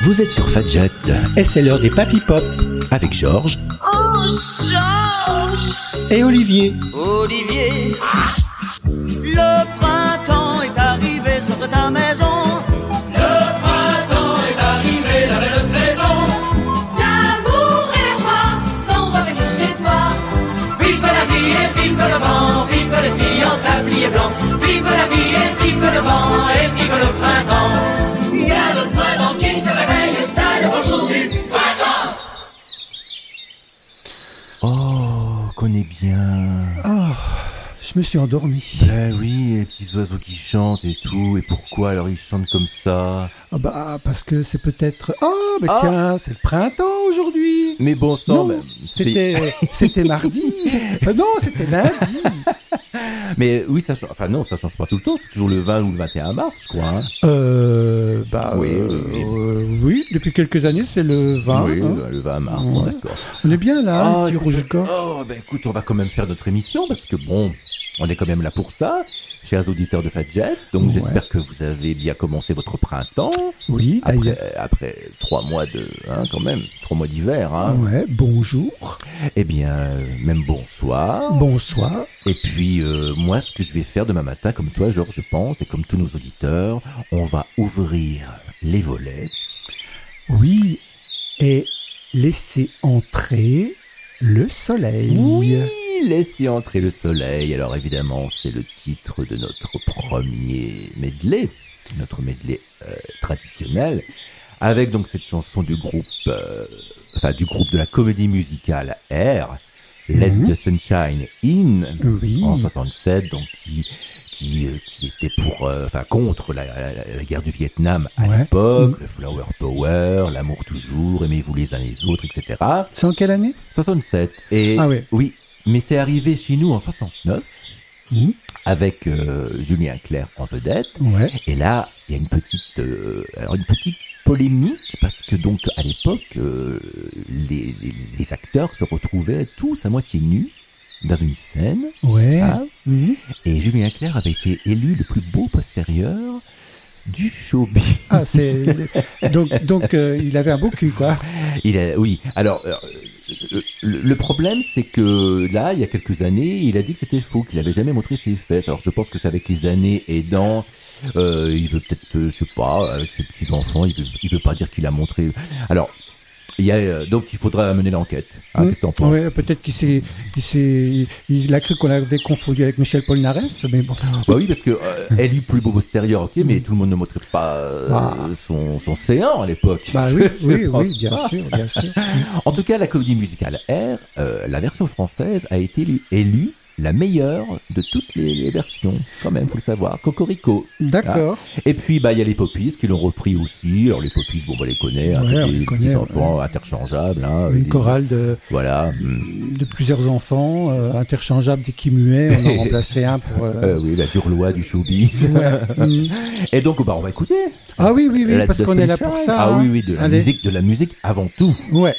Vous êtes sur Fadjet. Et c'est l'heure des Papy Pop. Avec Georges. Oh, Georges! Et Olivier. Olivier, le printemps est arrivé sur ta maison. Le printemps est arrivé, la belle saison. L'amour et la joie sont revenus chez toi. Vive la vie et vive le vent, vive les filles en tablier blanc. Vive la vie et vive le vent et vive le printemps. Il y a le printemps qui te réveille, t'as le beau sourire. Printemps! Oh, connais bien. Oh, je me suis endormi. Ben oui, les petits oiseaux qui chantent et tout. Et pourquoi alors ils chantent comme ça? Ah bah, parce que c'est peut-être... Oh, mais tiens, c'est le printemps aujourd'hui. Mais bon sang, Non, même. c'était mardi. Non, c'était lundi. Mais oui, ça change. Enfin non, ça change pas tout le temps. C'est toujours le 20 ou le 21 mars, je crois. Hein. Oui, depuis quelques années, c'est le 20. Oui, hein. le 20 mars, bon, d'accord. On est bien là, petit écoute, rouge corps. oh, ben écoute, on va quand même faire notre émission parce que bon, on est quand même là pour ça, chers auditeurs de Fadjet. Donc Ouais. j'espère que vous avez bien commencé votre printemps. Oui, d'ailleurs. Après 3 mois de, quand même, 3 mois d'hiver, hein. Ouais, bonjour. Eh bien, même bonsoir. Bonsoir. Et puis, moi, ce que je vais faire demain matin, comme toi, Georges, je pense, et comme tous nos auditeurs, on va ouvrir les volets. Oui, et laisser entrer le soleil. Oui, laissez entrer le soleil. Alors évidemment, c'est le titre de notre premier medley, notre medley traditionnel, avec donc cette chanson du groupe, du groupe de la comédie musicale Air, Let the Sunshine In, Oui. en 67, donc qui était contre la guerre du Vietnam à Ouais. l'époque, le Flower Power, l'amour toujours, aimez-vous les uns les autres, etc. C'est en quelle année? 67. Et Ah ouais. oui, mais c'est arrivé chez nous en 69 Mhm. avec Julien Clerc en vedette. Ouais. Et là, il y a une petite polémique parce que donc à l'époque, les acteurs se retrouvaient tous à moitié nus dans une scène. Ouais. Ah. Mhm. Et Julien Clerc avait été élu le plus beau postérieur du showbiz. Ah, donc il avait un beau cul, quoi. Oui. Alors, le problème, c'est que là, il y a quelques années, il a dit que c'était faux, qu'il avait jamais montré ses fesses. Alors, je pense que c'est avec les années aidant, il veut peut-être, je sais pas, avec ses petits enfants, il veut pas dire qu'il a montré. Alors, donc il faudra mener l'enquête. Hein, qu'est-ce que t'en penses? Ouais, peut-être il a cru qu'on l'avait confondu avec Michel Polnareff, mais bon. Bah oui, parce que élu plus beau postérieur, ok, mais tout le monde ne montrait pas son séant à l'époque. Bah oui, Je pense bien pas. sûr, bien sûr. En tout cas, la comédie musicale Air, la version française a été élue la meilleure de toutes les versions, quand même, faut le savoir. Cocorico. D'accord. Ah. Et puis, il y a les Poppies qui l'ont repris aussi. Alors, les Poppies, on les connaît, hein, Ouais, c'est on des les connaît, petits enfants ouais. interchangeables. Hein, Une chorale Voilà. de plusieurs enfants, interchangeables dès qu'ils muaient, on en remplaçait un pour... Oui, la dure loi du showbiz. Ouais. Et donc, on va écouter. Ah oui, Let parce the qu'on est là Sunshine. pour ça. Ah hein. oui, de la Allez. musique avant tout. Ouais.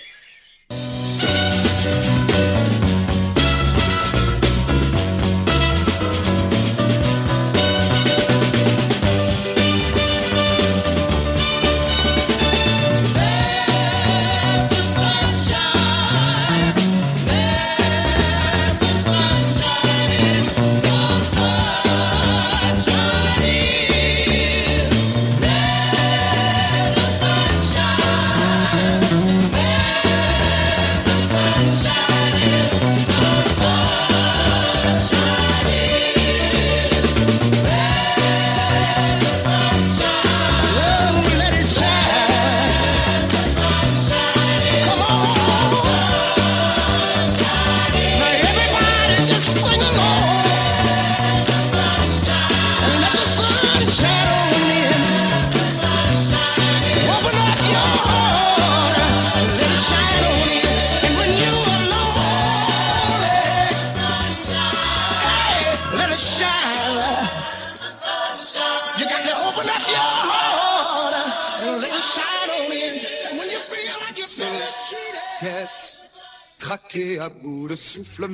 Quête, traqué à bout de souffle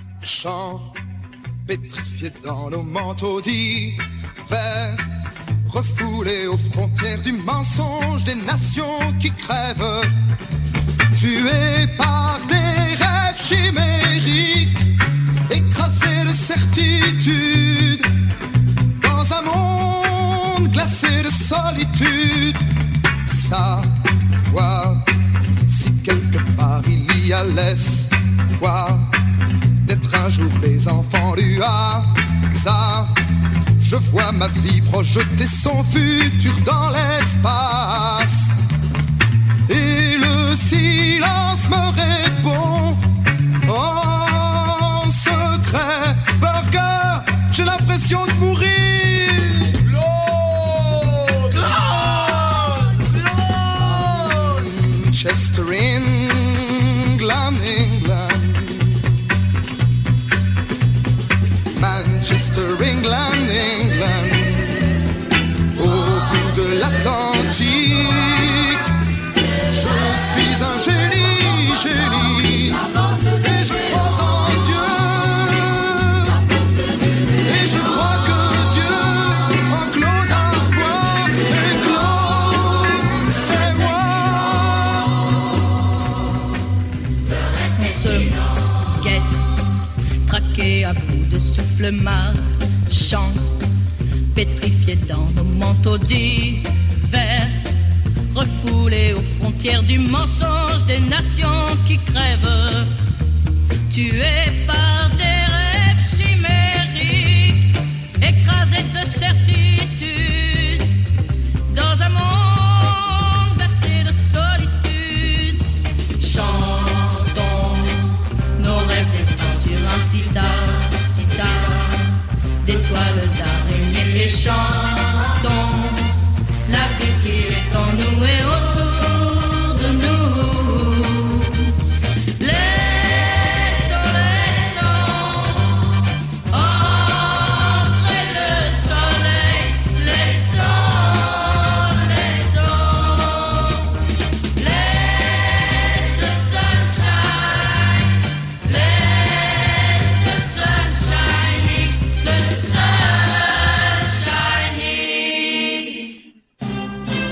marchant, pétrifié dans nos manteaux d'hiver, refoulé aux frontières du mensonge des nations qui crèvent, tué par des rêves chimériques, écrasé de certitude, dans un monde glacé de solitude. Savoir si quelque part il y a l'espoir d'être un jour les enfants du hasard. Je vois ma vie projeter son futur dans l'espace, et le silence me répond en secret. Burger, j'ai l'impression de mourir. Chester, England, England. Manchester, England, England. Au bout de l'Atlantique, je suis un génie, génie. Et je crois en Dieu. Et je crois que Dieu enclos d'un foie. Et Claude, c'est moi. Se guette, traqué à bout de souffle marchand, pétrifié dans nos manteaux d'hiver, refoulé aux frontières du mensonge des nations qui crèvent, tué par des rêves chimériques, écrasés de certitude, dans un monde glacé de solitude. Chantons nos rêves descendent sur un sitar d'étoiles d'araignée et chantons la vie qui est en nous et autour de nous. Les soleils sont entre le soleil, les soleils sont let the sunshine, let the sunshine, the sunshine.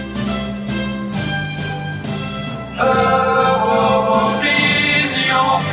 Eurovision.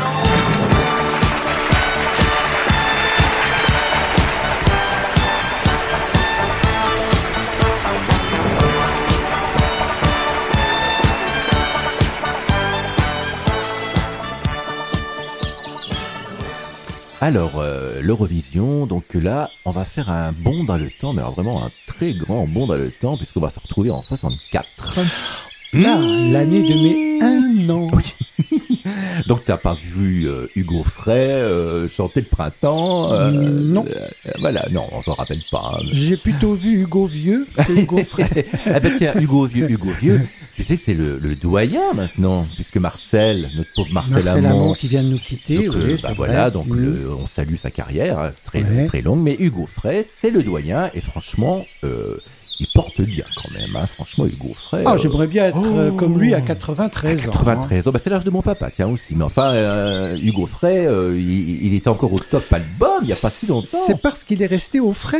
Alors, l'Eurovision, donc là, on va faire un bond dans le temps, mais alors vraiment un très grand bond dans le temps, puisqu'on va se retrouver en 64. Là, l'année de mes 1 an. Oui. Donc t'as pas vu Hugo Frey chanter le printemps Non. Voilà, non, on s'en rappelle pas. Hein. J'ai plutôt vu Hugo Vieux que Hugo Frey. Ah ben tiens, Hugo Vieux, tu sais que c'est le doyen maintenant, puisque Marcel, notre pauvre Marcel Amont, qui vient de nous quitter. donc, Oui, c'est voilà, vrai. donc on salue sa carrière, hein, Ouais. très longue, mais Hugo Frey, c'est le doyen, et franchement, il porte bien quand même, hein, franchement, Hugo Frey. Ah, j'aimerais bien être comme lui à 93 ans. 93 ans, bah c'est l'âge de mon papa, tiens aussi. Mais enfin, Hugo Frey, il était encore au top album il y a pas si longtemps. C'est parce qu'il est resté au frais.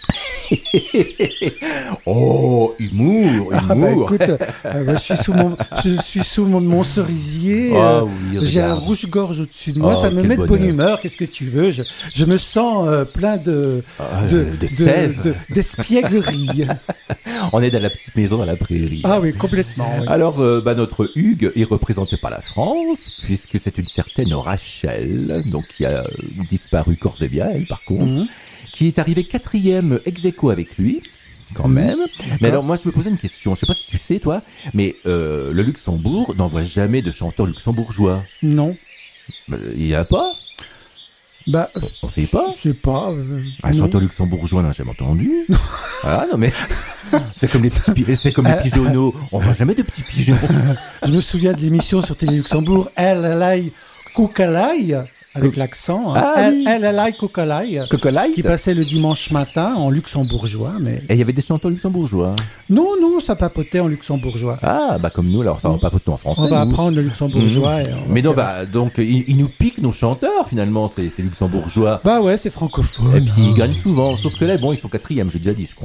Oh, humour. Ah bah écoute, je suis sous mon cerisier. Ah oui, j'ai un regarde. rouge-gorge au-dessus de moi, Oh, ça me quel met de bonne bonheur. humeur. Qu'est-ce que tu veux? Je me sens plein de sève. d'espièglerie. On est dans la petite maison dans la prairie. Ah oui, complètement. Oui. Alors, notre Hugues, il représentait pas la France, puisque c'est une certaine Rachel, donc qui a disparu corps et bien, elle, par contre, qui est arrivée 4e ex aequo avec lui, quand même. Mais alors, moi, je me posais une question. Je sais pas si tu sais, toi, mais le Luxembourg n'envoie jamais de chanteurs luxembourgeois. Non. Il y a pas? Bah, On sait pas. je sais pas. Un non. chanteur luxembourgeois, on n'a jamais entendu. Ah non, mais c'est comme les pigeonneaux. On voit jamais de petits pigeons. Je me souviens d'émissions sur Télé Luxembourg, Elle Koukalai, avec l'accent, Ah oui. Elle Koukalai, Cocolite. qui passait le dimanche matin en luxembourgeois, mais Et il y avait des chanteurs luxembourgeois. non, ça papotait en luxembourgeois. Ah, bah comme nous, alors on va pas en français. On va nous. apprendre le luxembourgeois. Et on va Mais non, faire- bah, donc, ils nous piquent nos chanteurs, finalement, ces luxembourgeois. Bah ouais, c'est francophone. Et puis, ils gagnent souvent. Sauf que là, bon, ils sont 4e, j'ai déjà dit, je crois. Hein.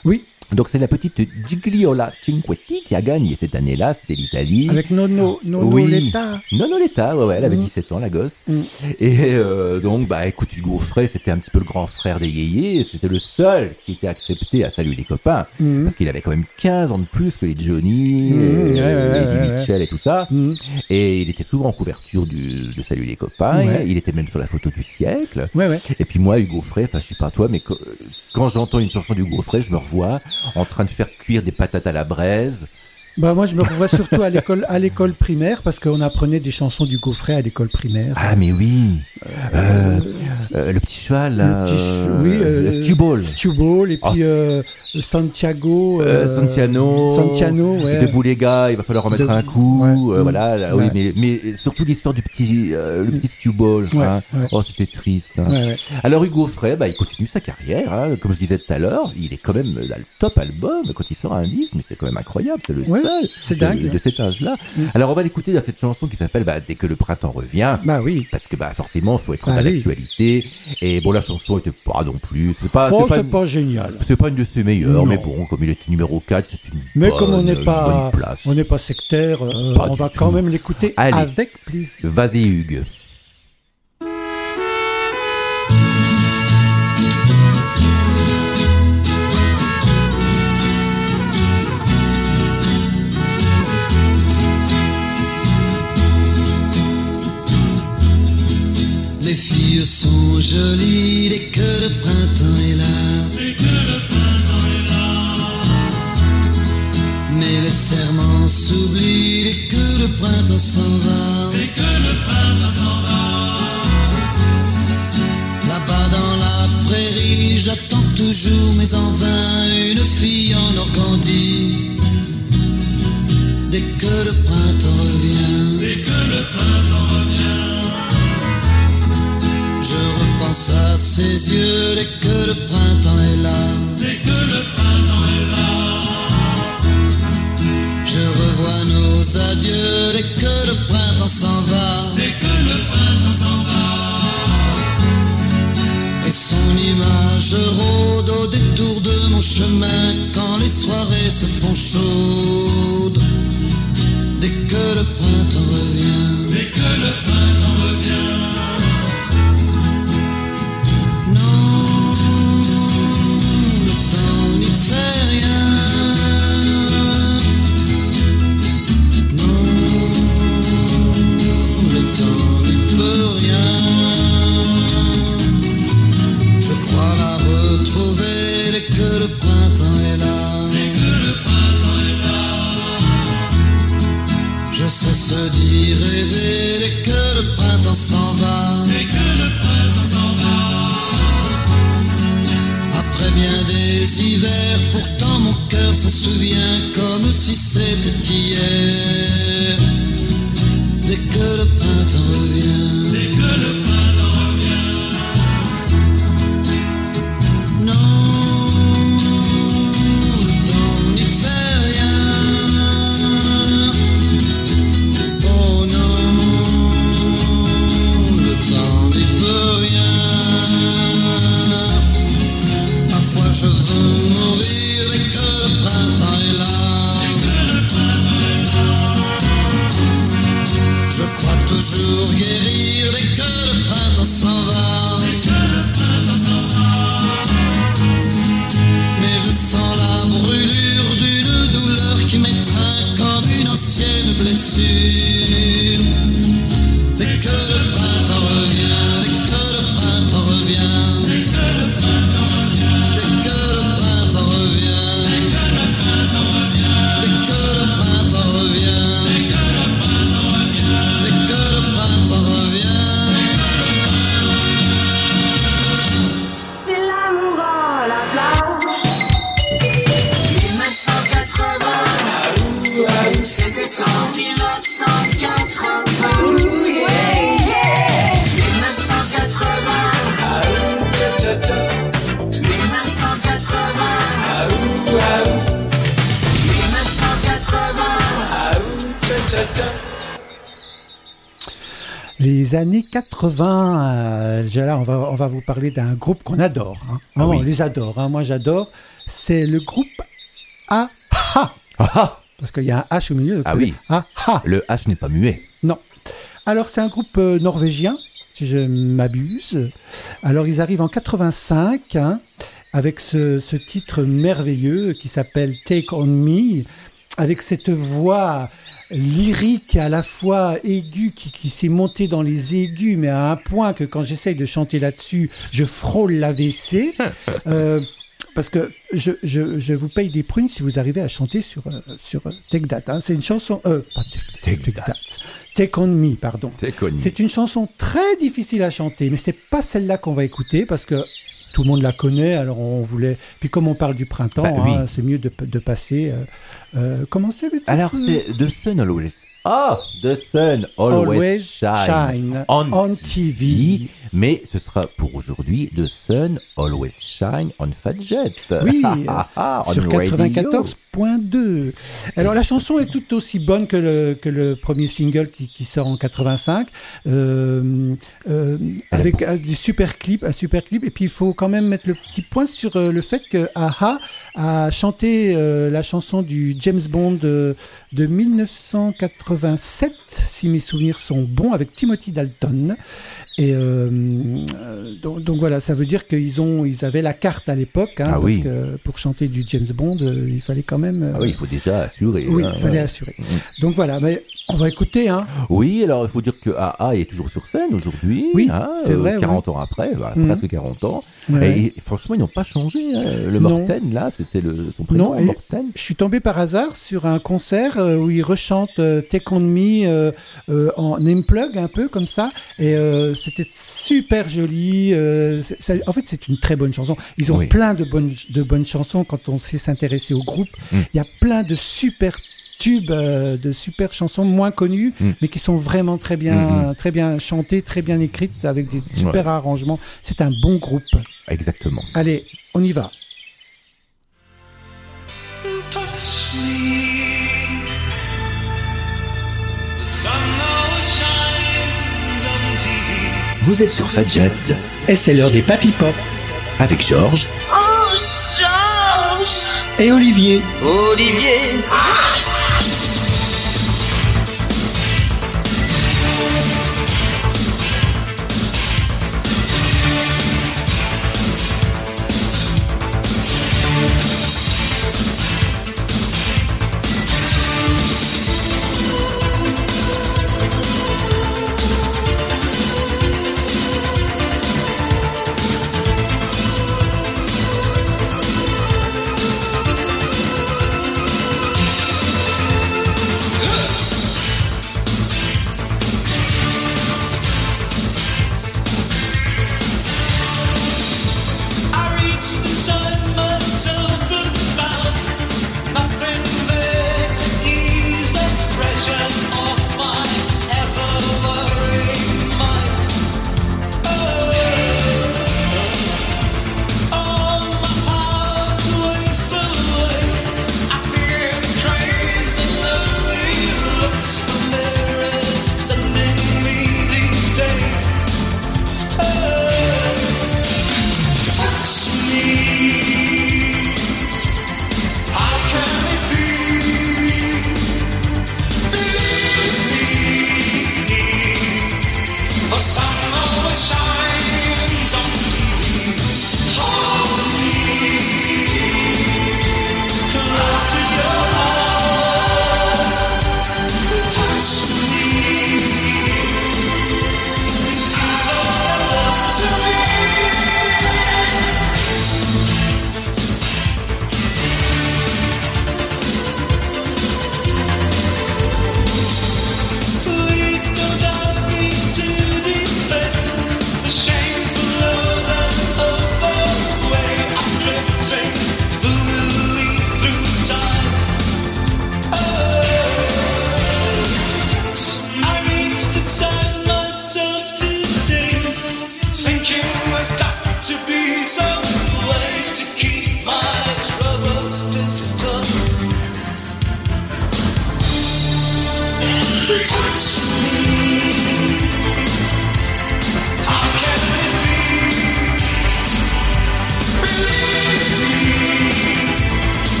Oui, Donc c'est la petite Gigliola Cinquetti qui a gagné cette année-là, c'était l'Italie. avec Nono Oui. Letta. Nonoletta, ouais, elle avait 17 ans, la gosse. Et donc, bah, écoute, Hugo Frey, c'était un petit peu le grand frère des yéyés, et c'était le seul qui était accepté à Salut les copains, parce qu'il avait quand même 15 ans de plus que les Johnny, Eddie Mitchell et tout ça. Et il était souvent en couverture de Salut les copains, Ouais. il était même sur la photo du siècle. Ouais, ouais. Et puis moi, Hugo Frey, enfin, je sais pas toi, mais quand j'entends une chanson d'Hugo Frey, je me revois en train de faire cuire des patates à la braise. Bah moi je me revois surtout à l'école primaire parce qu'on apprenait des chansons du Frey à l'école primaire. Ah mais oui, le petit cheval là, Stubble, Stubble et puis Santiago, Santiano, ouais. debout les gars, il va falloir remettre un coup, ouais. voilà, là, Ouais. oui, mais surtout l'histoire du petit, le petit Stubble, Ouais, hein. ouais. Oh c'était triste. Hein. Ouais, ouais. Alors Hugo Frey, bah il continue sa carrière, hein. Comme je disais tout à l'heure, il est quand même dans le top album quand il sort un disque, mais c'est quand même incroyable, c'est le Ouais, seul c'est dingue. de cet âge-là. Alors on va l'écouter dans cette chanson qui s'appelle Dès que le printemps revient. Bah oui. Parce que forcément faut être Ah dans oui. l'actualité et bon la chanson était pas non plus c'est pas génial. c'est pas une de ses meilleures Non. mais bon comme il était numéro 4 c'est une Mais bonne, comme on n'est bonne pas place. on n'est pas sectaire, Pas on du va tout. quand même l'écouter Allez. avec plaisir. Vas-y Hugues. Les filles sont jolies dès que le printemps est là. Mais les serments s'oublient dès que le printemps s'en va. Là-bas dans la prairie, j'attends toujours, mais en vain, une fille en Organdie. Dès que le printemps revient. Je repense à ses yeux dès que le printemps est là. Je revois nos adieux dès que le printemps s'en va. Et son image rôde au détour de mon chemin quand les soirées se font chaudes. Dès que le printemps revient. Le temps n'y fait rien. Non, le temps n'y peut rien. Je crois la retrouver dès que le printemps est là. Je cesse d'y rêver dès que le printemps s'en va. Après bien des hivers, pourtant mon cœur se souvient comme si c'était hier. Dès que le printemps revient. Non, le temps n'y fait rien. Oh non, le temps n'y peut rien. Parfois je veux mourir dès que le printemps est là. Les années 80, là, on va vous parler d'un groupe qu'on adore. Hein. Ah oui. On les adore. Hein. Moi, j'adore. C'est le groupe A-ha. Parce qu'il y a un H au milieu. Donc Ah oui. A-ha. Le H n'est pas muet. Non. Alors, c'est un groupe norvégien, si je m'abuse. Alors, ils arrivent en 85, hein, avec ce titre merveilleux qui s'appelle Take On Me, avec cette voix lyrique à la fois aiguë qui s'est montée dans les aigus, mais à un point que quand j'essaye de chanter là-dessus, je frôle l'AVC. Parce que je vous paye des prunes si vous arrivez à chanter sur Take That. Hein. C'est une chanson... pas Take That. Take On Me, pardon. Take On Me. C'est une chanson très difficile à chanter, mais c'est pas celle-là qu'on va écouter parce que tout le monde la connaît, alors on voulait... Puis comme on parle du printemps, oui. hein, c'est mieux de passer... comment c'est le titre? Alors, c'est The Sun Always... The Sun Always Shine on TV. Mais ce sera pour aujourd'hui The Sun Always Shine on Fadjet. Oui, on sur radio. 94.2. Alors la chanson est tout aussi bonne que le premier single qui sort en 85, avec des super clips, un super clip. Et puis il faut quand même mettre le petit point sur le fait que A-ha a chanté la chanson du James Bond de 1987, si mes souvenirs sont bons, avec Timothy Dalton. Et donc voilà, ça veut dire ils avaient la carte à l'époque, hein, parce que pour chanter du James Bond, il fallait quand même. Il faut déjà assurer. Oui, il fallait assurer. Donc voilà, mais on va écouter. Hein. Oui, alors il faut dire que AA est toujours sur scène aujourd'hui. Oui, hein, c'est vrai. 40 ans après, presque 40 ans. Ouais. Et franchement, ils n'ont pas changé. Hein. Le Morten, là, c'était son prénom, Morten. Je suis tombé par hasard sur un concert où ils rechantent Take On Me en unplug, un peu comme ça. Et c'était super joli. En fait, c'est une très bonne chanson. Ils ont plein de bonnes chansons quand on sait s'intéresser au groupe. Il y a plein de super tubes, de super chansons moins connues, mais qui sont vraiment très bien chantées, très bien écrites, avec des super arrangements. C'est un bon groupe. Exactement. Allez, on y va. Touch me. The sun always shines on TV. Vous êtes sur Fadjet et c'est l'heure des Papy Pop avec Georges. Oh, Georges! Et Olivier. Olivier.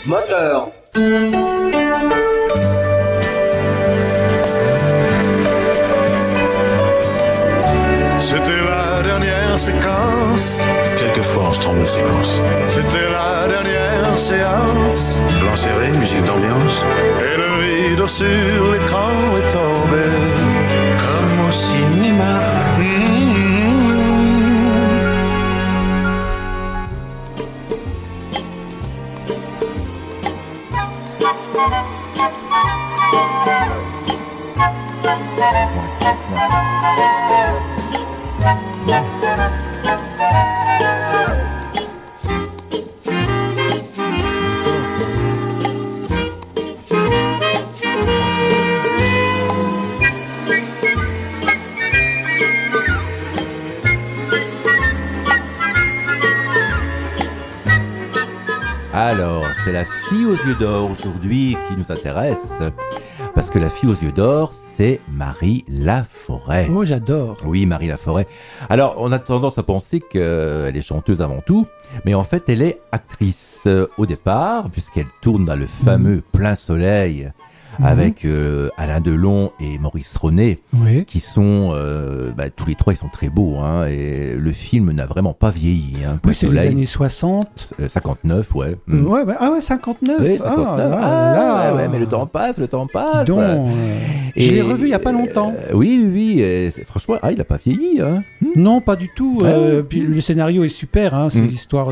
Moteur. C'était la dernière séquence. Quelquefois on se trompe de séquence. C'était la dernière séance. Plan serré, musique d'ambiance. Et le rideau sur l'écran est tombé. Comme au cinéma. Alors, c'est la fille aux yeux d'or aujourd'hui qui nous intéresse. Parce que la fille aux yeux d'or, c'est Marie Laforêt. Oh, j'adore. Oui, Marie Laforêt. Alors, on a tendance à penser qu'elle est chanteuse avant tout, mais en fait, elle est actrice au départ, puisqu'elle tourne dans le fameux Plein Soleil avec Alain Delon et Maurice René, Oui. qui sont tous les trois, ils sont très beaux, hein, et le film n'a vraiment pas vieilli. Hein, Plein Oui, c'est les Soleil, années 60. 59, ouais. Ouais, ouais. Ah ouais, 59. Oui, 59. Là. Ouais, mais le temps passe. Donc, je l'ai revu il n'y a pas longtemps. Oui, franchement, il n'a pas vieilli. Hein. Non, pas du tout. Ah. Puis le scénario est super. Hein. C'est l'histoire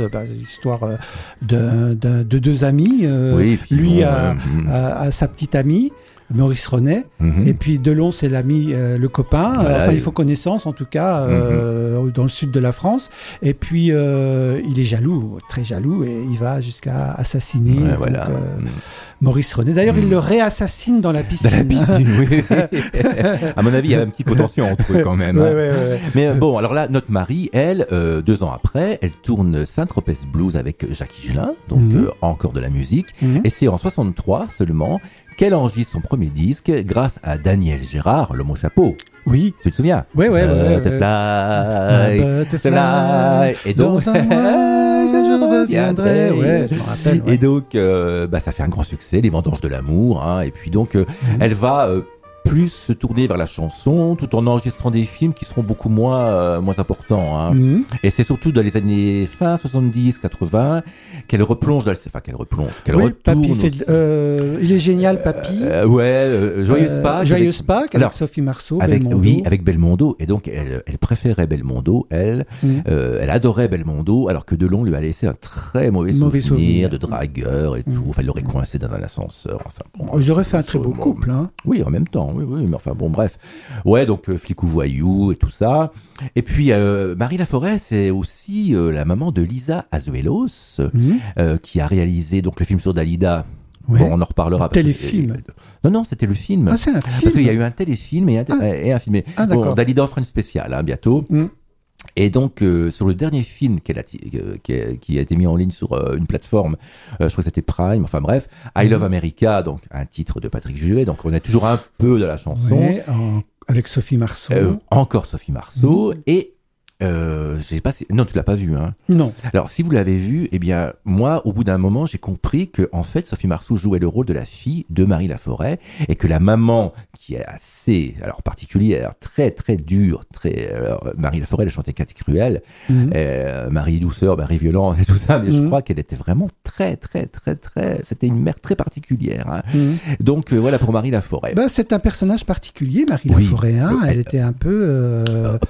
de deux amis. Oui, puis lui bon, a sa petite amie, Maurice René. Et puis Delon, c'est l'ami, le copain. Voilà. Ils font connaissance, en tout cas, dans le sud de la France. Et puis, il est jaloux, très jaloux, et il va jusqu'à assassiner Ouais, voilà. Maurice René. D'ailleurs, il le réassassine dans la piscine. Dans la piscine, oui. À mon avis, il y a un petit potentiel entre eux quand même. Hein. Ouais. Mais bon, alors là, notre Marie, elle, 2 ans après, elle tourne Saint-Tropez Blues avec Jacques Higelin, donc encore de la musique. Et c'est en 63 seulement qu'elle enregistre son premier disque grâce à Daniel Gérard, l'homme au chapeau. Oui. Tu te souviens? Ouais. Butterfly. Et donc, je reviendrai. Ouais, je me rappelle. Ouais. Et donc, ça fait un grand succès, Les Vendanges de l'amour. Hein, et puis donc, elle va plus se tourner vers la chanson, tout en enregistrant des films qui seront beaucoup moins importants. Hein. Et c'est surtout dans les années fin 70-80 qu'elle replonge, qu'elle retourne. Papy il est génial, Papy. Joyeuse Pâques. Joyeuse Pâques avec Sophie Marceau, Belmondo. Oui, avec Belmondo. Et donc, elle préférait Belmondo. Elle adorait Belmondo, alors que Delon lui a laissé un très mauvais souvenir de dragueur et tout. Enfin, il l'aurait coincé dans un ascenseur. Enfin, bon, ils auraient fait un très beau couple. Hein. Oui, en même temps. Oui, mais enfin, bon, bref. Ouais, donc, flic ou voyou et tout ça. Et puis, Marie Laforêt, c'est aussi la maman de Lisa Azuelos, qui a réalisé donc le film sur Dalida. Ouais. Bon, on en reparlera. Téléfilm. Non, c'était le film. Ah, c'est un film. Parce qu'il y a eu un téléfilm et un film. D'accord. Dalida en fera une spéciale, hein, bientôt. Et donc, sur le dernier film qui a été mis en ligne sur une plateforme, je crois que c'était Prime, enfin bref, I Love America, donc un titre de Patrick Juvet, donc on est toujours un peu de la chanson. Ouais, avec Sophie Marceau. Encore Sophie Marceau, et je sais pas si... Non, tu l'as pas vu, hein. Non. Alors, si vous l'avez vu, eh bien, moi, au bout d'un moment, j'ai compris que, en fait, Sophie Marceau jouait le rôle de la fille de Marie Laforêt, et que la maman, qui est assez, particulière, très, très dure, Marie Laforêt, elle chantait Cathy Cruel, Marie Douceur, Marie Violence et tout ça, mais je crois qu'elle était vraiment très, très, très, très, c'était une mère très particulière, hein. Donc, voilà pour Marie Laforêt. C'est un personnage particulier, Marie Laforêt, hein. Elle était un peu,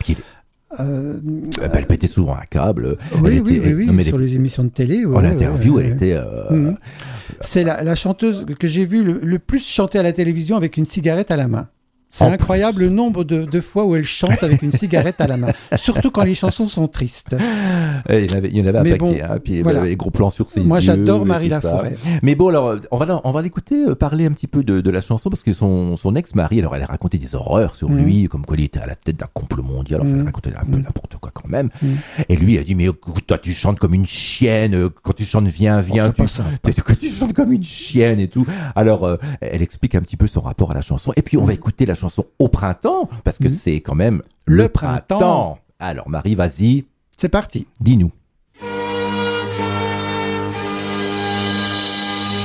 elle pétait souvent un câble. Oui, sur les émissions de télé. En interview, elle était... C'est la chanteuse que j'ai vue le plus chanter à la télévision avec une cigarette à la main. C'est incroyable le nombre de fois où elle chante avec une cigarette à la main. Surtout quand les chansons sont tristes. Il y en avait un paquet, hein, puis voilà. Gros plan sur ses yeux. Moi, j'adore Marie Laforêt. Mais bon, alors, on va l'écouter parler un petit peu de la chanson, parce que son ex-mari, alors elle a raconté des horreurs sur lui, comme quoi il était à la tête d'un complot mondial, enfin, elle racontait un peu n'importe quoi quand même. Et lui a dit, mais toi, tu chantes comme une chienne, quand tu chantes viens, tu chantes comme une chienne et tout. Alors, elle explique un petit peu son rapport à la chanson, et puis on va écouter la chanson Au printemps, parce que c'est quand même le printemps. Alors Marie, vas-y. C'est parti. Dis-nous.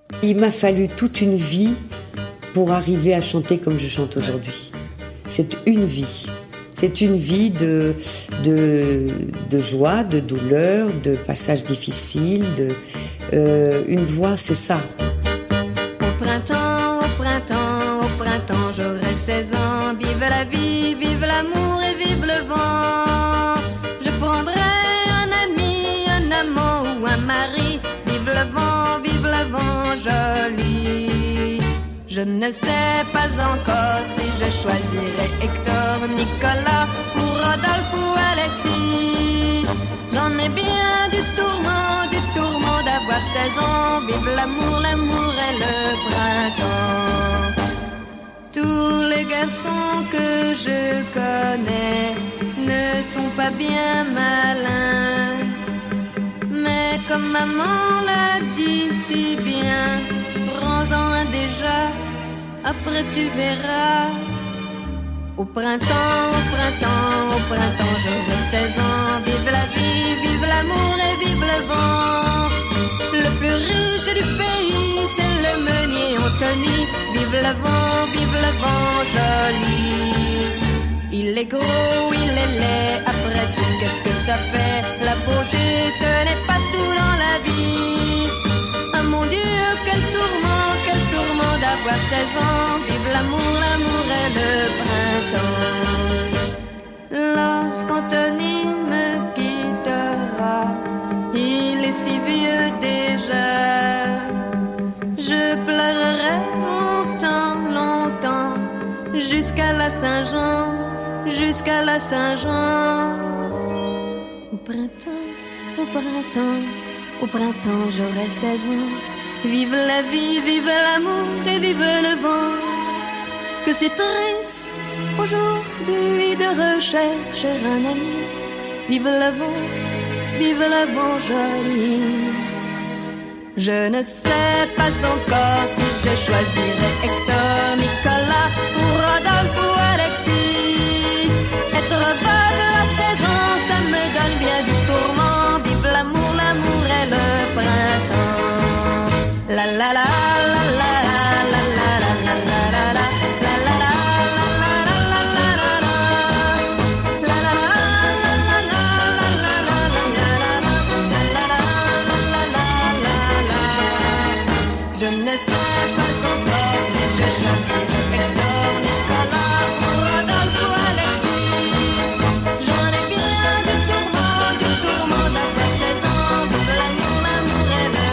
Il m'a fallu toute une vie pour arriver à chanter comme je chante aujourd'hui. C'est une vie. C'est une vie de joie, de douleur, de passages difficiles. Une voix, c'est ça. Au printemps, j'aurai 16 ans. Vive la vie, vive l'amour et vive le vent. Je prendrai un ami, un amant ou un mari. Vive le vent joli. Je ne sais pas encore si je choisirai Hector, Nicolas ou Rodolphe ou Alexis. J'en ai bien du tourment d'avoir 16 ans. Vive l'amour, l'amour et le printemps. Tous les garçons que je connais ne sont pas bien malins. Mais comme maman l'a dit si bien, prends-en un déjà, après tu verras. Au printemps, j'aurai 16 ans. Vive la vie, vive l'amour et vive le vent. Le plus riche du pays, c'est le meunier Anthony. Vive le vent joli. Il est gros, il est laid, après tout, qu'est-ce que ça fait? La beauté, ce n'est pas tout dans la vie. Ah mon Dieu, quel tourment d'avoir 16 ans. Vive l'amour, l'amour et le printemps. Lorsqu'Anthony me quittera, il est si vieux déjà. Je pleurerai longtemps, jusqu'à la Saint-Jean. Au printemps, j'aurai 16 ans. Vive la vie, vive l'amour et vive le vent. Que c'est triste aujourd'hui de rechercher un ami. Vive le vent joli. Je ne sais pas encore si je choisirai Hector, Nicolas ou Rodolphe ou Alexis. Être veuve à 16 ans, ça me donne bien du tourment. Vive l'amour, l'amour et le printemps. La la la la la la la la la la la la. Je ne sais pas encore si je choisirai Hector, Nicolas ou Rodolphe ou Alexis. J'en ai bien du tourment d'avoir 16 ans. Vive l'amour, l'amour et le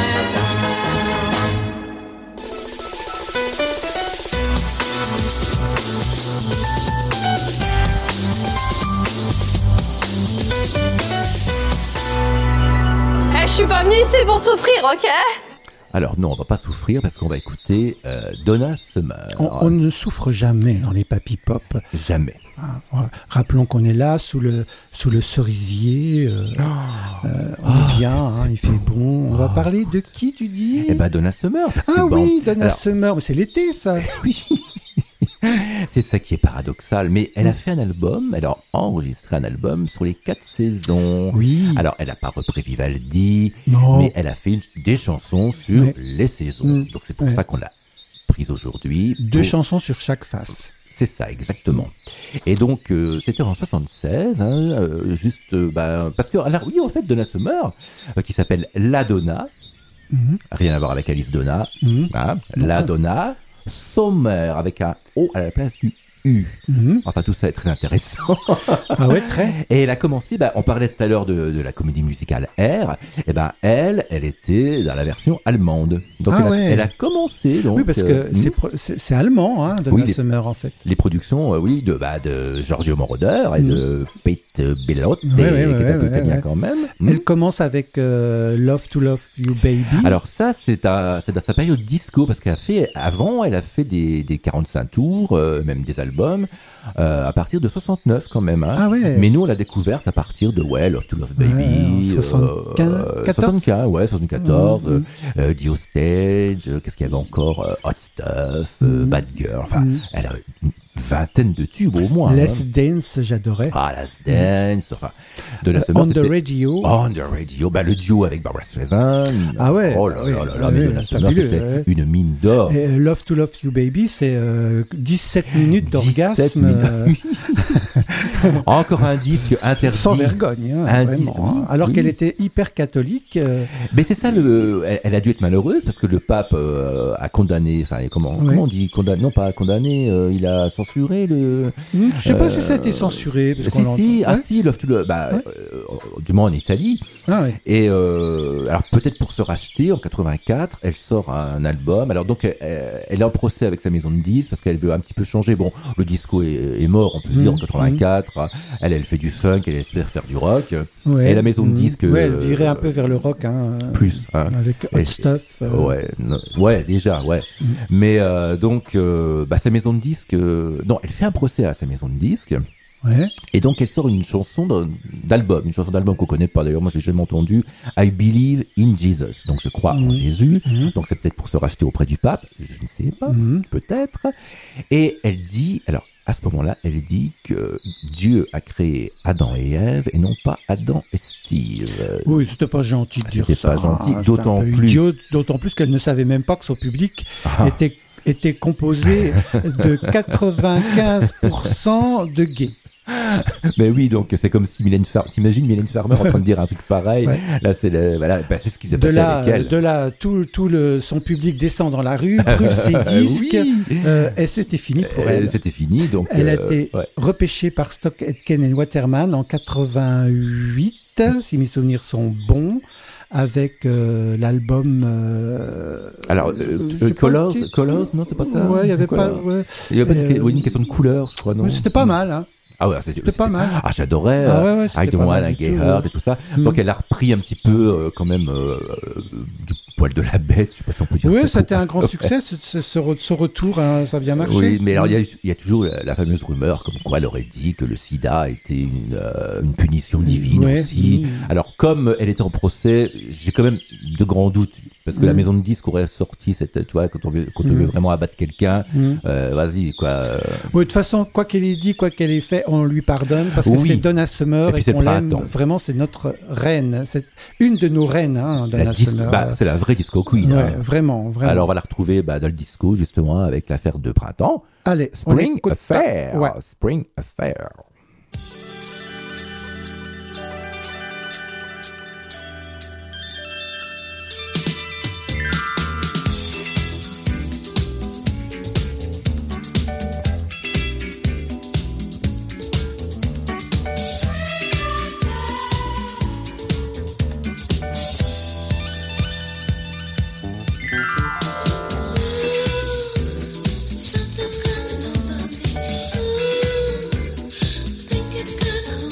printemps. Je suis pas venue ici pour souffrir, ok? Alors non, on va pas souffrir parce qu'on va écouter Donna Summer. On ne souffre jamais dans les Papy Pop. Jamais. Rappelons qu'on est là sous le cerisier. On est bien, il fait bon. On va parler de qui, tu dis? Eh ben Donna Summer. Parce que, oui, Donna Summer. Mais c'est l'été, ça. Oui. C'est ça qui est paradoxal, mais elle a fait un album, elle a enregistré un album sur les 4 saisons. Oui. Alors, elle n'a pas repris Vivaldi, non, mais elle a fait des chansons sur les saisons. Donc, c'est pour ça qu'on l'a prise aujourd'hui. 2 chansons sur chaque face. C'est ça, exactement. Et donc, c'était en 76, parce que, alors, oui, en fait, Donna Summer, qui s'appelle La Donna, rien à voir avec Alice Donna, La Donna, Sommer avec un O à la place du U. Enfin, tout ça est très intéressant. Ah ouais, très. Et elle a commencé, on parlait tout à l'heure de la comédie musicale R. Et elle était dans la version allemande. Donc elle a commencé. Donc, oui, parce que c'est allemand, Donna Summer, en fait. Les productions, de Giorgio Moroder et de Pete Bellotte, qui est un peu italien quand même. Elle commence avec Love to Love You Baby. Alors ça, c'est dans sa période disco, parce qu'avant, elle a fait des 45 tours, même des albums, à partir de 69 quand même. Ah ouais. Mais nous, on l'a découverte à partir de Love to Love Baby. 74. Dio Stage, qu'est-ce qu'il y avait encore, Hot Stuff, Bad Girl. Enfin, elle a vingtaine de tubes au moins. Let's Dance, j'adorais. Ah, Let's Dance, enfin, de la semaine. On the Radio. On the Radio, bah, le duo avec Barbra Streisand. Ah ouais. Oh là là, mais de la semaine, c'était une mine d'or. Et Love to Love You Baby, c'est 17 minutes d'orgasme. Encore un disque interdit. Sans vergogne, vraiment. Alors qu'elle était hyper catholique. Mais c'est ça, elle a dû être malheureuse parce que le pape a condamné, enfin, comment on dit, condamné, non pas condamné, il a censuré le. Je sais pas si ça a été censuré. Si, Love to Love, du moins en Italie. Ah ouais. Et alors peut-être pour se racheter, en 84, elle sort un album. Alors donc elle est en procès avec sa maison de disques parce qu'elle veut un petit peu changer. Bon, le disco est mort, on peut dire, en 84. Elle fait du funk, elle espère faire du rock. Ouais. Et la maison de disques. Ouais, elle virait un peu vers le rock, hein. Plus. Hein. Avec Hot Stuff. Ouais, déjà, ouais. Mais donc, sa maison de disques. Non, elle fait un procès à sa maison de disques. Ouais. Et donc elle sort une chanson d'album, qu'on connaît pas d'ailleurs, moi j'ai jamais entendu, I Believe in Jesus, donc je crois en Jésus, donc c'est peut-être pour se racheter auprès du pape, je ne sais pas, peut-être. Et elle dit, alors à ce moment-là, elle dit que Dieu a créé Adam et Ève et non pas Adam et Steve. Oui, c'était pas gentil de dire ça. C'était pas gentil, d'autant plus qu'elle ne savait même pas que son public était composé de 95% de gays. Mais oui, donc c'est comme si t'imagines Mylène Farmer en train de dire un truc pareil. Ouais. Là, c'est c'est ce qui s'est passé avec elle. De là, son public descend dans la rue, brûle ses disques, et c'était fini pour elle. C'était fini, donc. Elle a été repêchée par Stock Aitken & Waterman en 88, si mes souvenirs sont bons. Avec l'album. Alors, Colors, non, c'est pas ça. Ouais, il y avait pas. Ouais. Il y avait une question de couleur, je crois, non. C'était pas mal, hein. Ah ouais, c'était pas mal. Ah, j'adorais. Avec The One, Gay Heart et tout ça. Donc elle a repris un petit peu quand même du poil de la bête. Je sais pas si on peut dire ça. Oui, c'était un grand succès ce retour. Hein, ça a bien marché. Oui, mais alors il y a toujours la fameuse rumeur comme quoi elle aurait dit que le SIDA était une punition divine aussi. Alors comme elle était en procès, j'ai quand même de grands doutes parce que la maison de disques aurait sorti cette, tu vois, quand on veut vraiment abattre quelqu'un, vas-y quoi. Oui, de toute façon, quoi qu'elle ait dit, quoi qu'elle ait fait, on lui pardonne parce que c'est Donna Summer et qu'on l'aime. Vraiment, c'est notre reine. C'est une de nos reines, hein, Donna Summer. C'est la vraie disco queen. Ouais, hein. Vraiment. Alors, on va la retrouver dans le disco, justement, avec l'affaire de printemps. Allez, Spring Affair. Ouais. Spring Affair. Something's coming over me. Ooh, think it's gonna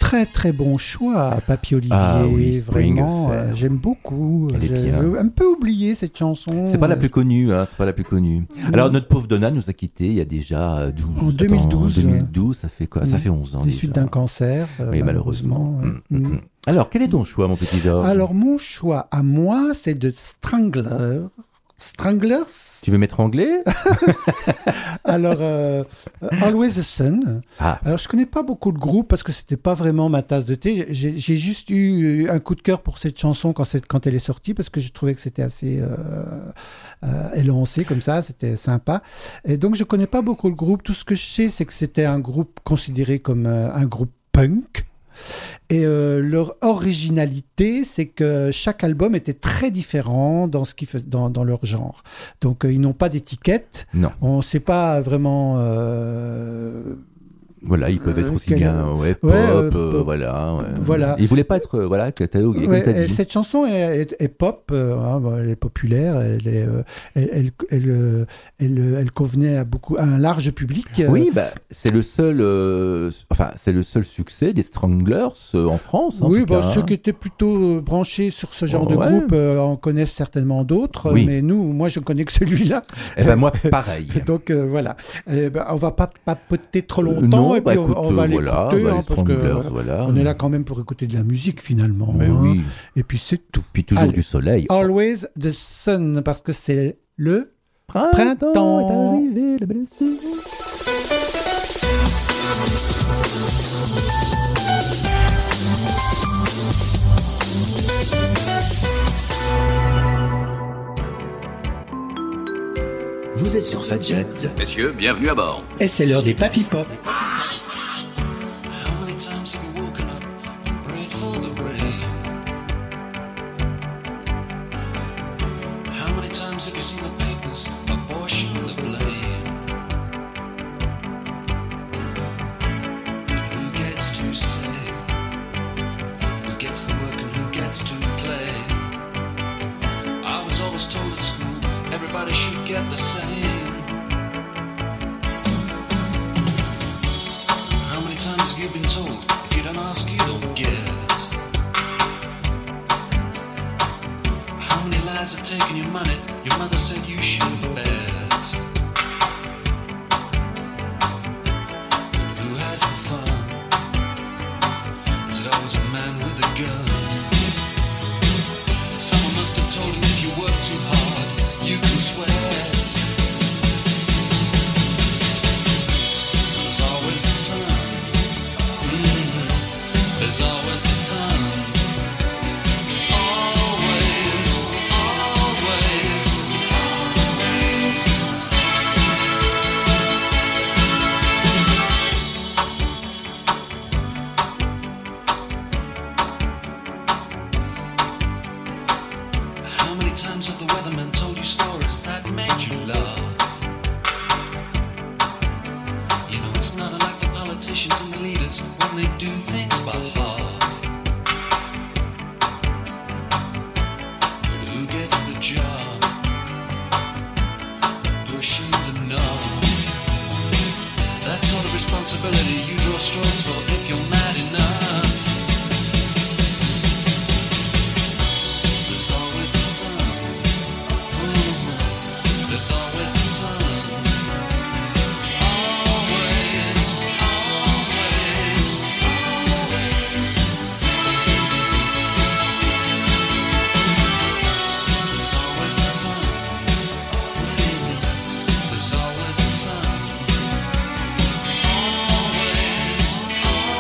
très très bon choix, Papy Olivier. Ah oui, Spring vraiment, Affair. j'aime beaucoup. Elle est J'ai bien. un peu oublié cette chanson. C'est pas la plus connue, hein, c'est pas la plus connue. Alors notre pauvre Donna nous a quittés il y a déjà 12. En 2012. 2012, ça fait quoi? Ça fait 11 ans Les suites déjà. d'un cancer. Oui, malheureusement. Alors, quel est ton choix, mon petit Georges? Alors, mon choix à moi, c'est de Stranglers. Tu veux mettre anglais? Alors, Always the Sun. Ah. Alors, je connais pas beaucoup de groupes parce que c'était pas vraiment ma tasse de thé. J'ai juste eu un coup de cœur pour cette chanson quand elle est sortie parce que je trouvais que c'était assez élancé comme ça, c'était sympa. Et donc, je connais pas beaucoup le groupe. Tout ce que je sais, c'est que c'était un groupe considéré comme un groupe punk. Et leur originalité, c'est que chaque album était très différent dans ce qu'ils faisaient, dans leur genre. Donc ils n'ont pas d'étiquette. Non. On ne sait pas vraiment. Voilà, ils peuvent être aussi bien pop, voilà. Ouais. Voilà. Ils voulaient pas être catalogués, comme t'as dit. Cette chanson est pop, elle est populaire, elle convenait à un large public. Oui, c'est le seul, c'est le seul succès des Stranglers en France. Oui, en tout cas, ceux qui étaient plutôt branchés sur ce genre de groupe en connaissent certainement d'autres, mais moi je connais que celui-là. Eh ben moi, pareil. Donc voilà, on va pas papoter trop longtemps. Et puis on va l'écouter, les Stranglers, on est là quand même pour écouter de la musique finalement. Mais oui. Et puis c'est tout. Puis toujours du soleil. Always the sun, parce que c'est le printemps. Est arrivé, la belle saison. Vous êtes sur Fadjet. Messieurs, bienvenue à bord. Et c'est l'heure des Papy Pop. Everybody should get the same. How many times have you been told if you don't ask you don't get? How many lies have taken your money? Your mother said you should bet. Who has the fun? Is it always a man with a gun? Someone must have told him if you work too hard you can sweat. There's always the sun. There's always the sun. Always, always, always. How many times have the weatherman told you stories that made you laugh? You know it's not unlike the politicians and the leaders when they do things by half. Who gets the job? Pushing the knob. That sort of responsibility you draw straws for if you're mad enough. There's always the sun. There's always the sun. Always, always, always the sun. There's always the sun. There's always the sun. Always, always.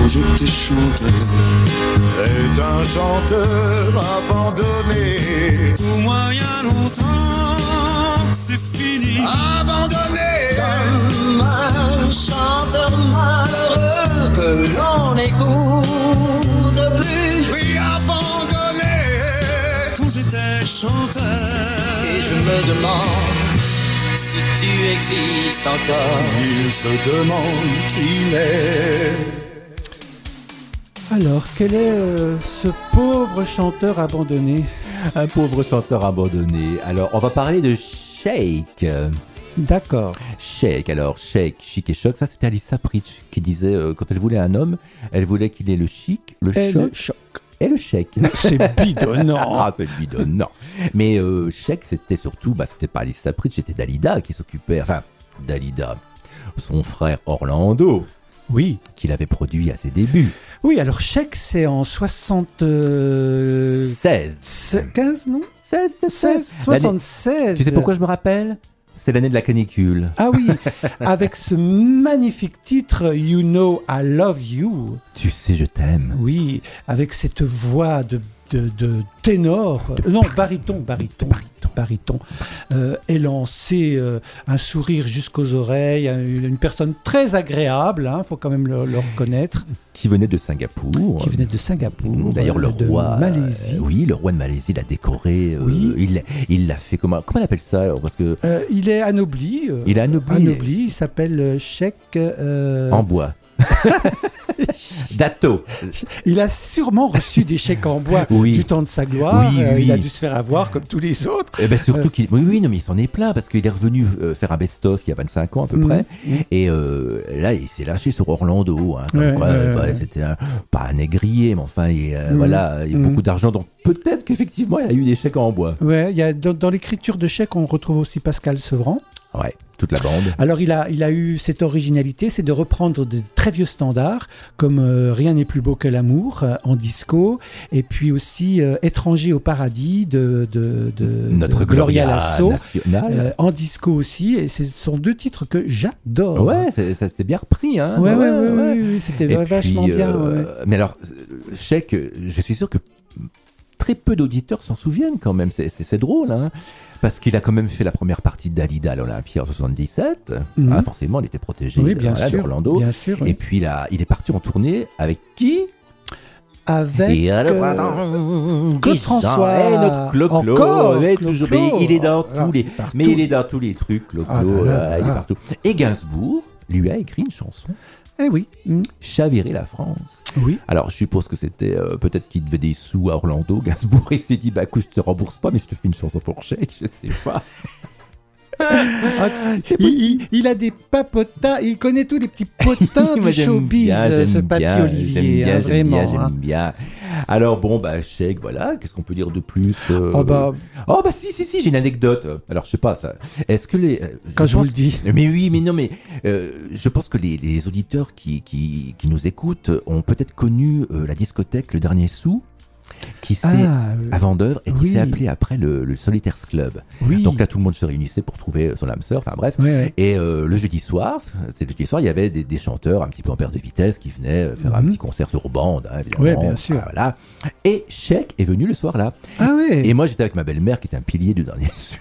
j'étais chanteur. Est un chanteur abandonné. Pour moi, il y a longtemps, c'est fini. Abandonné. Comme un chanteur malheureux que l'on n'écoute plus. Oui, abandonné. Quand j'étais chanteur. Et je me demande si tu existes encore. Il se demande qui est. Alors, quel est ce pauvre chanteur abandonné? Un pauvre chanteur abandonné. Alors, on va parler de Shake. D'accord. Shake, alors Shake, chic et choc, ça c'était Alyssa Pritch qui disait quand elle voulait un homme, elle voulait qu'il ait le chic, le choc et le chèque. C'est bidonnant. Ah, c'est bidonnant. Mais Shake, c'était surtout, c'était pas Alyssa Pritch, c'était Dalida qui s'occupait, enfin Dalida, son frère Orlando. Oui. Qu'il avait produit à ses débuts. Oui, alors Shake, c'est en 15, non 76. Tu sais pourquoi je me rappelle? C'est l'année de la canicule. Ah oui, avec ce magnifique titre You Know I Love You. Tu sais, je t'aime. Oui, avec cette voix de ténor, non, baryton, élancé, un sourire jusqu'aux oreilles, une personne très agréable, faut quand même le reconnaître. Qui venait de Singapour. D'ailleurs, le roi Malaisie. Oui, le roi de Malaisie l'a décoré. Oui. Il l'a fait comment on appelle ça alors, parce que il est anobli. Il s'appelle Shake. En bois. Dato. Il a sûrement reçu des chèques en bois du temps de sa gloire. Oui. Il a dû se faire avoir comme tous les autres. Et surtout qu'il. Oui, non, mais il s'en est plein parce qu'il est revenu faire un best-of il y a 25 ans à peu près. Et là, il s'est lâché sur Orlando. C'était pas un négrier, mais enfin, voilà, il y a beaucoup d'argent. Donc peut-être qu'effectivement, il y a eu des chèques en bois. Ouais, dans l'écriture de chèques, on retrouve aussi Pascal Sevran. Ouais, toute la bande. Alors il a eu cette originalité, c'est de reprendre de très vieux standards comme Rien n'est plus beau que l'amour en disco, et puis aussi Étranger au paradis de notre Gloria Lasso nationale en disco aussi, et ce sont deux titres que j'adore. Ouais, ça s'était bien repris, hein. Oui, c'était vachement bien. Mais alors, Shake, je suis sûr que très peu d'auditeurs s'en souviennent quand même. C'est drôle, hein. Parce qu'il a quand même fait la première partie de Dalida à l'Olympia en 77. Forcément, il était protégé d'Orlando. Bien sûr, et puis il est parti en tournée avec qui? Avec Claude François. Notre Clo-Clo. Toujours. Mais il est dans tous les trucs, Clo-Clo. Il est partout. Et Gainsbourg lui a écrit une chanson. Eh oui. Chavirer la France. Oui. Alors, je suppose que c'était peut-être qu'il devait des sous à Orlando. Gainsbourg, il s'est dit, écoute, je te rembourse pas, mais je te fais une chanson pour Shake, je sais pas. Il a des papotins, il connaît tous les petits potins du showbiz, ce papy Olivier. J'aime bien. Alors bon, Shake, voilà, qu'est-ce qu'on peut dire de plus si, j'ai une anecdote. Alors je sais pas, ça. Est-ce que je vous le dis. Mais oui, mais non, mais je pense que les auditeurs qui nous écoutent ont peut-être connu la discothèque Le Dernier Sou. Qui s'est à Vendœuvre et qui s'est appelé après le Solitaires Club. Oui. Donc là, tout le monde se réunissait pour trouver son âme sœur. Enfin bref. Oui. Et le jeudi soir, il y avait des chanteurs un petit peu en perte de vitesse qui venaient faire un petit concert sur bande, évidemment. Oui, bien sûr. Voilà. Et Shake est venu le soir là. Ah oui. Et moi, j'étais avec ma belle-mère qui était un pilier du Dernier Sou.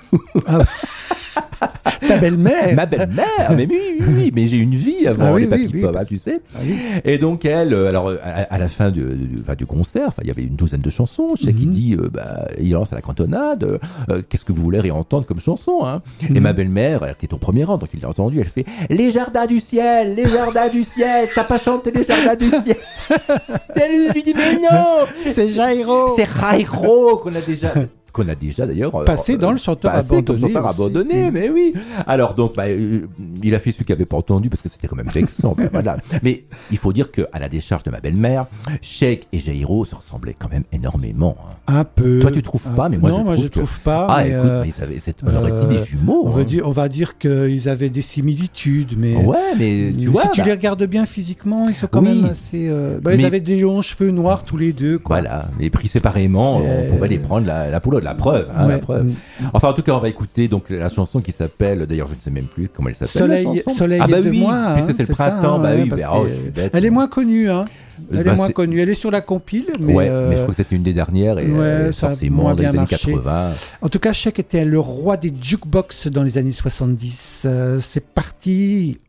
Ta belle-mère? Ma belle-mère, mais oui, mais j'ai une vie avant les papy pop, tu sais. Et donc elle, alors à la fin du concert, il y avait une douzaine de chansons. Shake qui dit, il lance à la cantonade. Qu'est-ce que vous voulez réentendre comme chanson, hein? Et ma belle-mère, qui est au premier rang, donc il l'a entendu, elle fait Les jardins du ciel, t'as pas chanté les jardins du ciel? Je lui dis mais non, c'est Jairo qu'on a déjà d'ailleurs passé dans le chanteur abandonné, mais oui. Alors donc il a fait celui qui avait pas entendu parce que c'était quand même vexant. Voilà. Mais il faut dire que à la décharge de ma belle-mère, Shake et Jairo se ressemblaient quand même énormément. Un peu. Toi tu trouves pas, mais moi je trouve pas. Ah écoute, on aurait dit des jumeaux. On va dire qu'ils avaient des similitudes, mais ouais, mais tu vois, si tu les regardes bien physiquement, ils sont quand même assez. Ils avaient des longs cheveux noirs tous les deux, quoi. Voilà, mais pris séparément, on pouvait les prendre la poule la preuve, hein, Ouais. la preuve. Enfin, en tout cas, on va écouter donc la chanson qui s'appelle, d'ailleurs, je ne sais même plus comment elle s'appelle. Soleil ah bah de oui, moi, puisque c'est le printemps, ça, bah oui, parce bah, oh, que je suis bête. elle est moins connue, hein. Elle Bah, est moins c'est- connue. Elle est sur la compile, mais ouais, mais je crois que c'était une des dernières et ouais, ça a forcément moins dans les bien années marché. 80. En tout cas, Sheik était le roi des jukebox dans les années 70. C'est parti.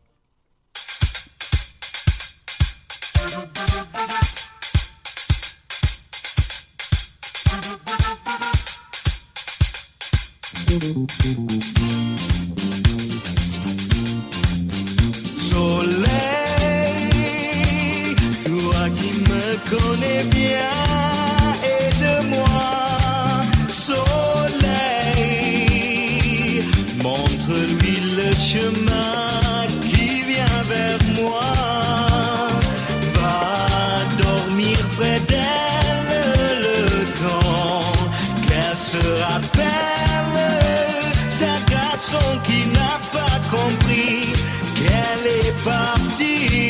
Soleil, toi qui me connais bien, aide-moi. Soleil, montre-lui le chemin qui vient vers moi. Va dormir près d'elle le temps qu'elle se rappelle d'un garçon qui n'a pas compris qu'elle est partie.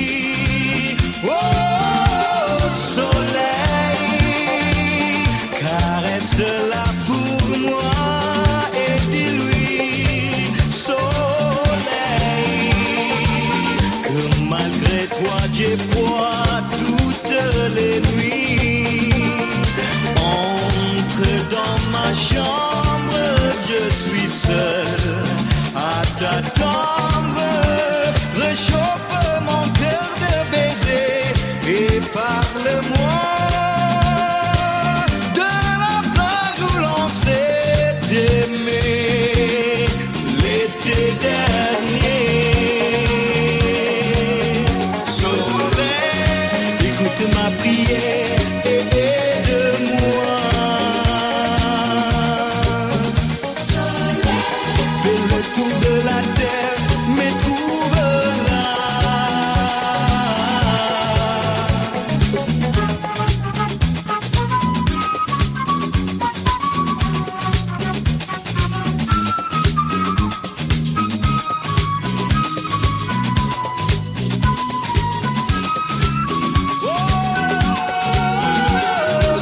Oh, soleil, caresse-la pour moi et dis-lui, soleil, que malgré toi j'ai froid toutes les nuits. Entre dans ma chambre, je suis seul à t'attendre. Réchauffe mon cœur de baiser et parle-moi de la plage où l'on s'est aimé l'été dernier. Soleil, écoute ma prière et aide-moi. Fais le tour de la terre, mais trouve-la. Oh,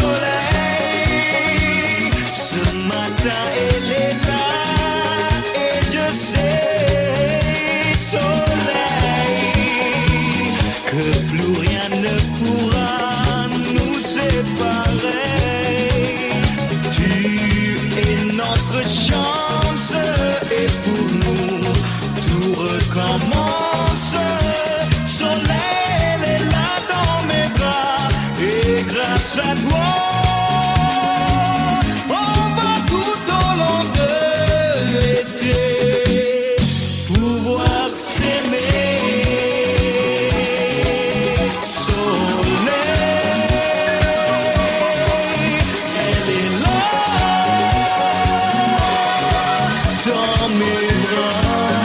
soleil, ce matin elle est là et je sais, soleil, que plus rien ne pourra nous séparer. Tu es notre chance et pour nous tout recommence. Soleil, elle est là dans mes bras et grâce à toi on va tout au long de l'été pouvoir s'aimer. Soleil, elle est là dans mes bras.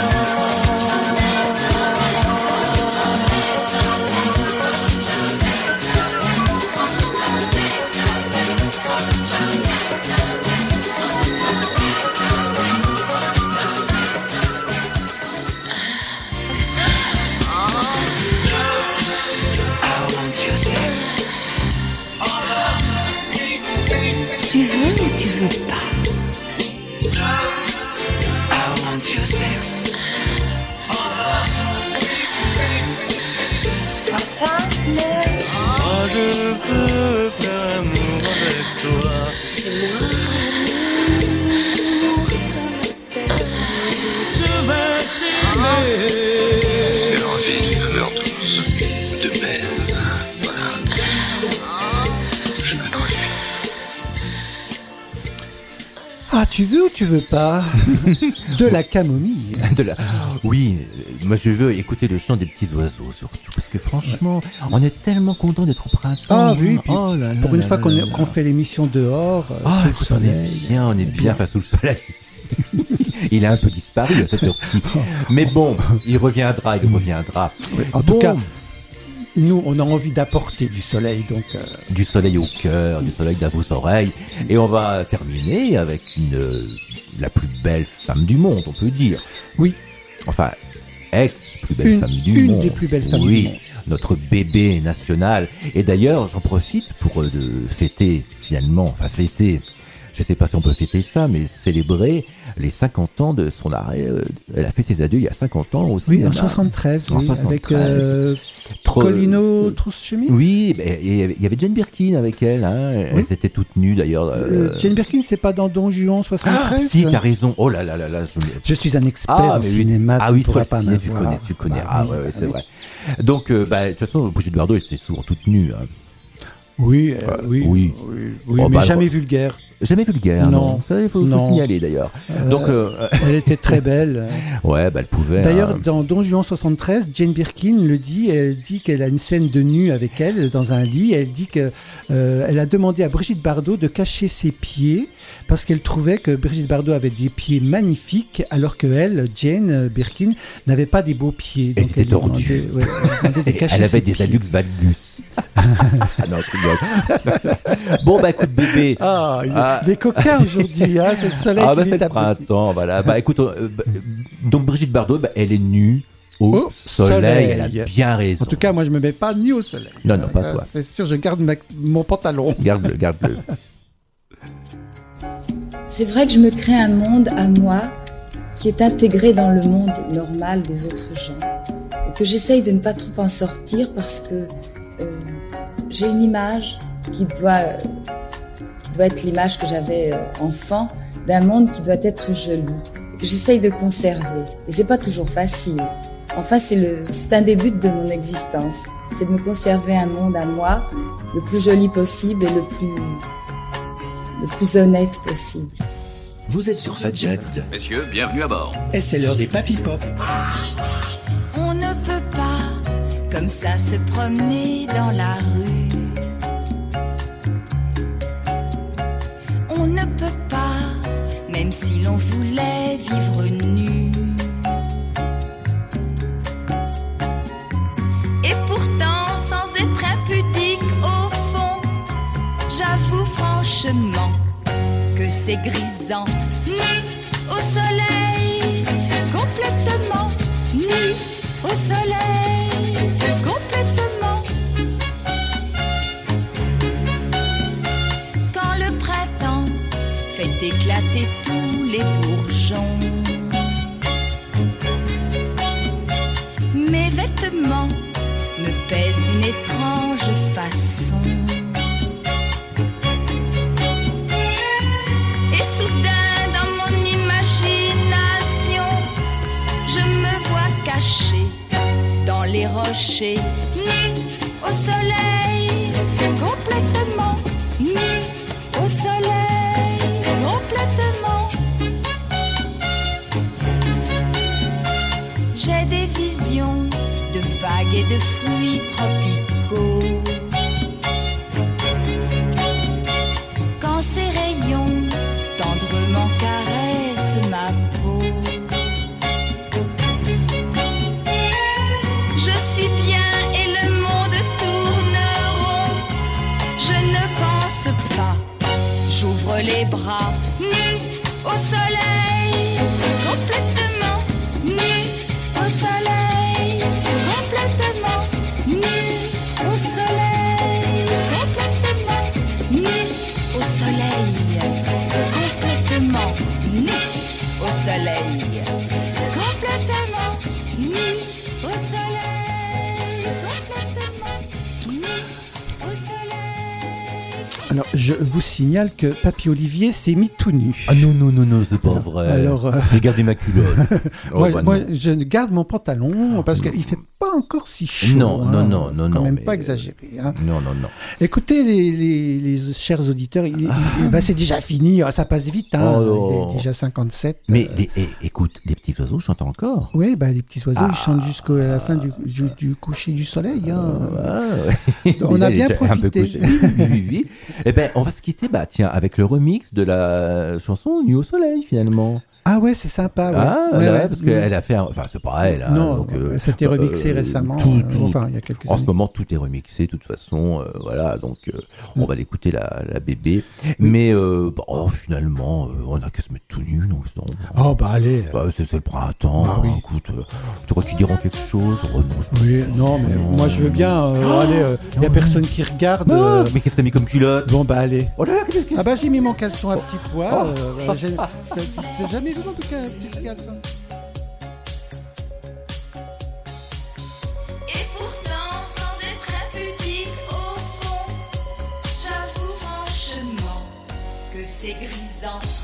Tu veux ou tu veux pas? Sois simple. Moi je veux faire amour avec toi. C'est moi l'amour comme un cesse. Je vais t'aimer. Envie, overdose, de baise. Voilà. Je m'attends. Ah, tu veux ou tu veux pas? De la camomille. Oui, moi je veux écouter le chant des petits oiseaux surtout, parce que franchement, on est tellement content d'être au printemps. Ah oui, puis Oh là là pour une là fois là qu'on là. qu'on fait l'émission dehors, Ah, sous le écoute, soleil. on est bien face sous le soleil. Il a un peu disparu à cette heure-ci. Mais bon, il reviendra. En tout cas, nous, on a envie d'apporter du soleil, donc... Du soleil au cœur, du soleil dans vos oreilles. Et on va terminer avec la plus belle femme du monde, on peut dire. Oui. Enfin, ex-plus belle femme du monde. Une des plus belles femmes oui, du monde. notre bébé national. Et d'ailleurs, j'en profite pour fêter, je sais pas si on peut fêter ça, mais célébrer les 50 ans de son arrêt. Elle a fait ses adieux il y a 50 ans aussi. Oui, en 73, En oui, 73. avec Colino Trousse-Chemise. Oui, il y avait Jane Birkin avec elle. Hein. Oui. Elles étaient toutes nues d'ailleurs. Jane Birkin, c'est pas dans Don Juan 73? Ah, si, tu as raison. Oh là là là là. Je suis un expert en mais cinéma. Ah tu oui, toi, pourras le pas ciné, m'avoir. tu connais. Bah, Ah oui, ouais, c'est oui. vrai. Donc, de toute façon, Brigitte Bardot était souvent toute nue. Hein. Oui, oui. Oh, mais jamais vulgaire. Jamais vulgaire, non. Non. Ça, il faut signaler d'ailleurs. Donc, elle était très belle. Ouais, elle pouvait. D'ailleurs, hein. dans Don Juan 73, Jane Birkin le dit. Elle dit qu'elle a une scène de nu avec elle dans un lit. Elle dit que elle a demandé à Brigitte Bardot de cacher ses pieds parce qu'elle trouvait que Brigitte Bardot avait des pieds magnifiques, alors que elle, Jane Birkin, n'avait pas des beaux pieds. Elle Donc, était lui tordue. demandait de cacher Elle avait ses des pieds. alux valgus. Ah non, je rigole. Bon, écoute, bébé. Des coquins aujourd'hui, hein, c'est le soleil qui c'est lui le tape dessus. printemps, voilà. Écoute, donc Brigitte Bardot, elle est nue au soleil. Elle a bien raison. En tout cas, moi, je me mets pas nu au soleil. Non, pas toi. C'est sûr, je garde mon pantalon. Garde-le. C'est vrai que je me crée un monde à moi qui est intégré dans le monde normal des autres gens et que j'essaye de ne pas trop en sortir parce que j'ai une image qui doit être l'image que j'avais enfant d'un monde qui doit être joli et que j'essaye de conserver. Et c'est pas toujours facile. Enfin, c'est un des buts de mon existence. C'est de me conserver un monde à moi le plus joli possible et le plus honnête possible. Vous êtes sur Fadjet. Messieurs, bienvenue à bord. Et c'est l'heure des Papy Pop. On ne peut pas comme ça se promener dans la rue. On ne peut pas, même si l'on voulait vivre nu. Et pourtant, sans être impudique au fond, j'avoue franchement que c'est grisant. Nu au soleil, complètement nu au soleil, complètement. Quand le printemps fait éclater tous les bourgeons, mes vêtements me pèsent d'une étrange façon. Et soudain, dans mon imagination, je me vois cachée dans les rochers, nue au soleil, complètement nue au soleil, complètement. J'ai des visions de vagues et de fruits tropicaux. Quand ces rayons tendrement caressent ma peau, je suis bien et le monde tourne rond. Je ne pense pas, j'ouvre les bras, nue au soleil, complètement nue au soleil, complètement nue au soleil, complètement nue au soleil, complètement nue au soleil, complètement nue au soleil, complètement nue au soleil. Alors, je vous signale que Papy Olivier s'est mis tout nu. Ah non, c'est pas vrai. Alors, j'ai gardé ma culotte. moi, je garde mon pantalon parce qu'il fait pas encore si chaud. Non. Quand même mais pas exagéré. Hein. Non. Écoutez, les chers auditeurs, c'est déjà fini, ça passe vite. Hein. Il est déjà 57. Mais écoute, les petits oiseaux chantent encore. Oui, les petits oiseaux, ils chantent jusqu'à la fin du coucher du soleil. Hein. On a bien profité. Oui. Eh ben, on va se quitter, avec le remix de la chanson Nuit au soleil, finalement. Ah ouais, c'est sympa. Ouais. Ah, ouais, là, ouais. parce qu'elle a fait, enfin c'est pas elle. Hein, Non, donc, c'était remixé récemment. Enfin, il y a quelques en années. ce moment, tout est remixé, de toute façon. Voilà, donc on va l'écouter la bébé. Mais finalement, on a qu'à se mettre tout nu, non, Oh bah allez. Bah, c'est le printemps. Bah, oui. Écoute, tu crois qu'ils diront quelque chose? Oui, non, mais moi je veux bien. Allez, il y a personne qui regarde. Mais qu'est-ce que t'as mis comme culotte? Bon bah allez. Oh là là, qu'est-ce que Ah bah j'ai mis mon caleçon à petits pois. T'as jamais vu en tout cas un petit caleçon? Et pourtant, sans être impudique au fond, j'avoue franchement que c'est grisant.